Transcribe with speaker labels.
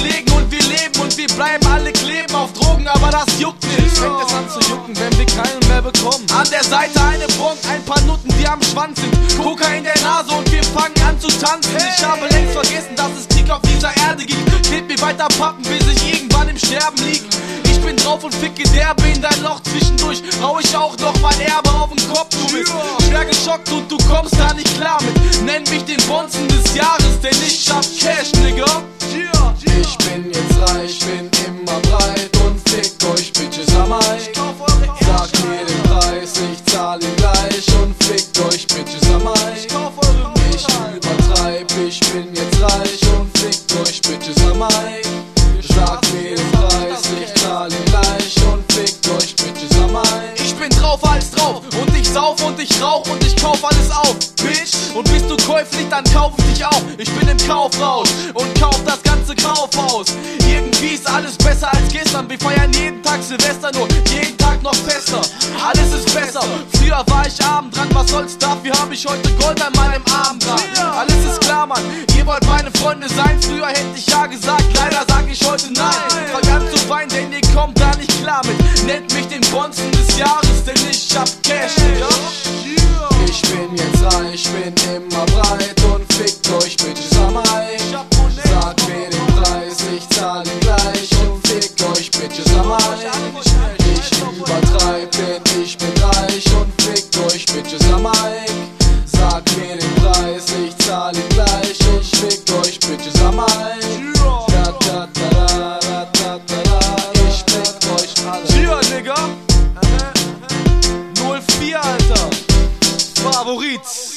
Speaker 1: Kollegen und wir leben und wir bleiben alle kleben auf Drogen, aber das juckt nicht. Fängt es an zu jucken, wenn wir keinen mehr bekommen. An der Seite eine Bronk, ein paar Nutten, die am Schwanz sind, Koka in der Nase und wir fangen an zu tanzen. Ich habe längst vergessen, dass es Krieg auf dieser Erde gibt. Klebt mir weiter Pappen, bis ich irgendwann im Sterben lieg. Ich bin drauf und ficke derbe in dein Loch zwischendurch. Hau ich auch noch mein Erbe auf den Kopf, du bist schwer geschockt und du kommst da nicht klar mit. Nenn mich den Bonzen des Jahres, denn ich hab Cash, Nigga.
Speaker 2: Ich bin jetzt reich, bin immer breit und fickt euch Bitches am Ei. Sagt mir den Preis, ich zahl ihn gleich und fickt euch Bitches am Ei. Ich übertreib, ich bin jetzt reich und fickt euch Bitches am Ei. Sagt mir den Preis, ich zahl ihn gleich und fickt euch Bitches am Ei.
Speaker 1: Ich bin drauf, alles drauf und ich sauf und ich rauch und ich kauf alles auf, Bitch. Und bist du käuflich, dann kauf ich dich auch. Ich bin im Kaufrausch und kauf das ganze Kaufhaus. Irgendwie ist alles besser als gestern. Wir feiern jeden Tag Silvester, nur jeden Tag noch fester. Alles ist besser. Früher war ich abend dran, was soll's, dafür hab ich heute Gold an meinem Arm dran. Alles ist klar, Mann, ihr wollt meine Freunde sein. Früher hätte ich ja gesagt, leider sag ich heute nein. Fang an zu weinen, denn ihr kommt da nicht klar mit. Nennt mich den Bonzen des Jahres, denn ich hab Cash, Digga.
Speaker 2: Ich bin jetzt reich, bin immer breit und fickt euch Bitches am Ei. Sagt mir den Preis, ich zahl ihn gleich und fickt euch Bitches am Ei. Ich übertreib, denn ich bin reich und fickt euch Bitches am Ei. Sagt mir den Preis, ich zahl ihn gleich und fickt euch Bitches am Ei. Ich fick euch alle.
Speaker 1: Cheer, Nigga. 04, Alter. Favorit.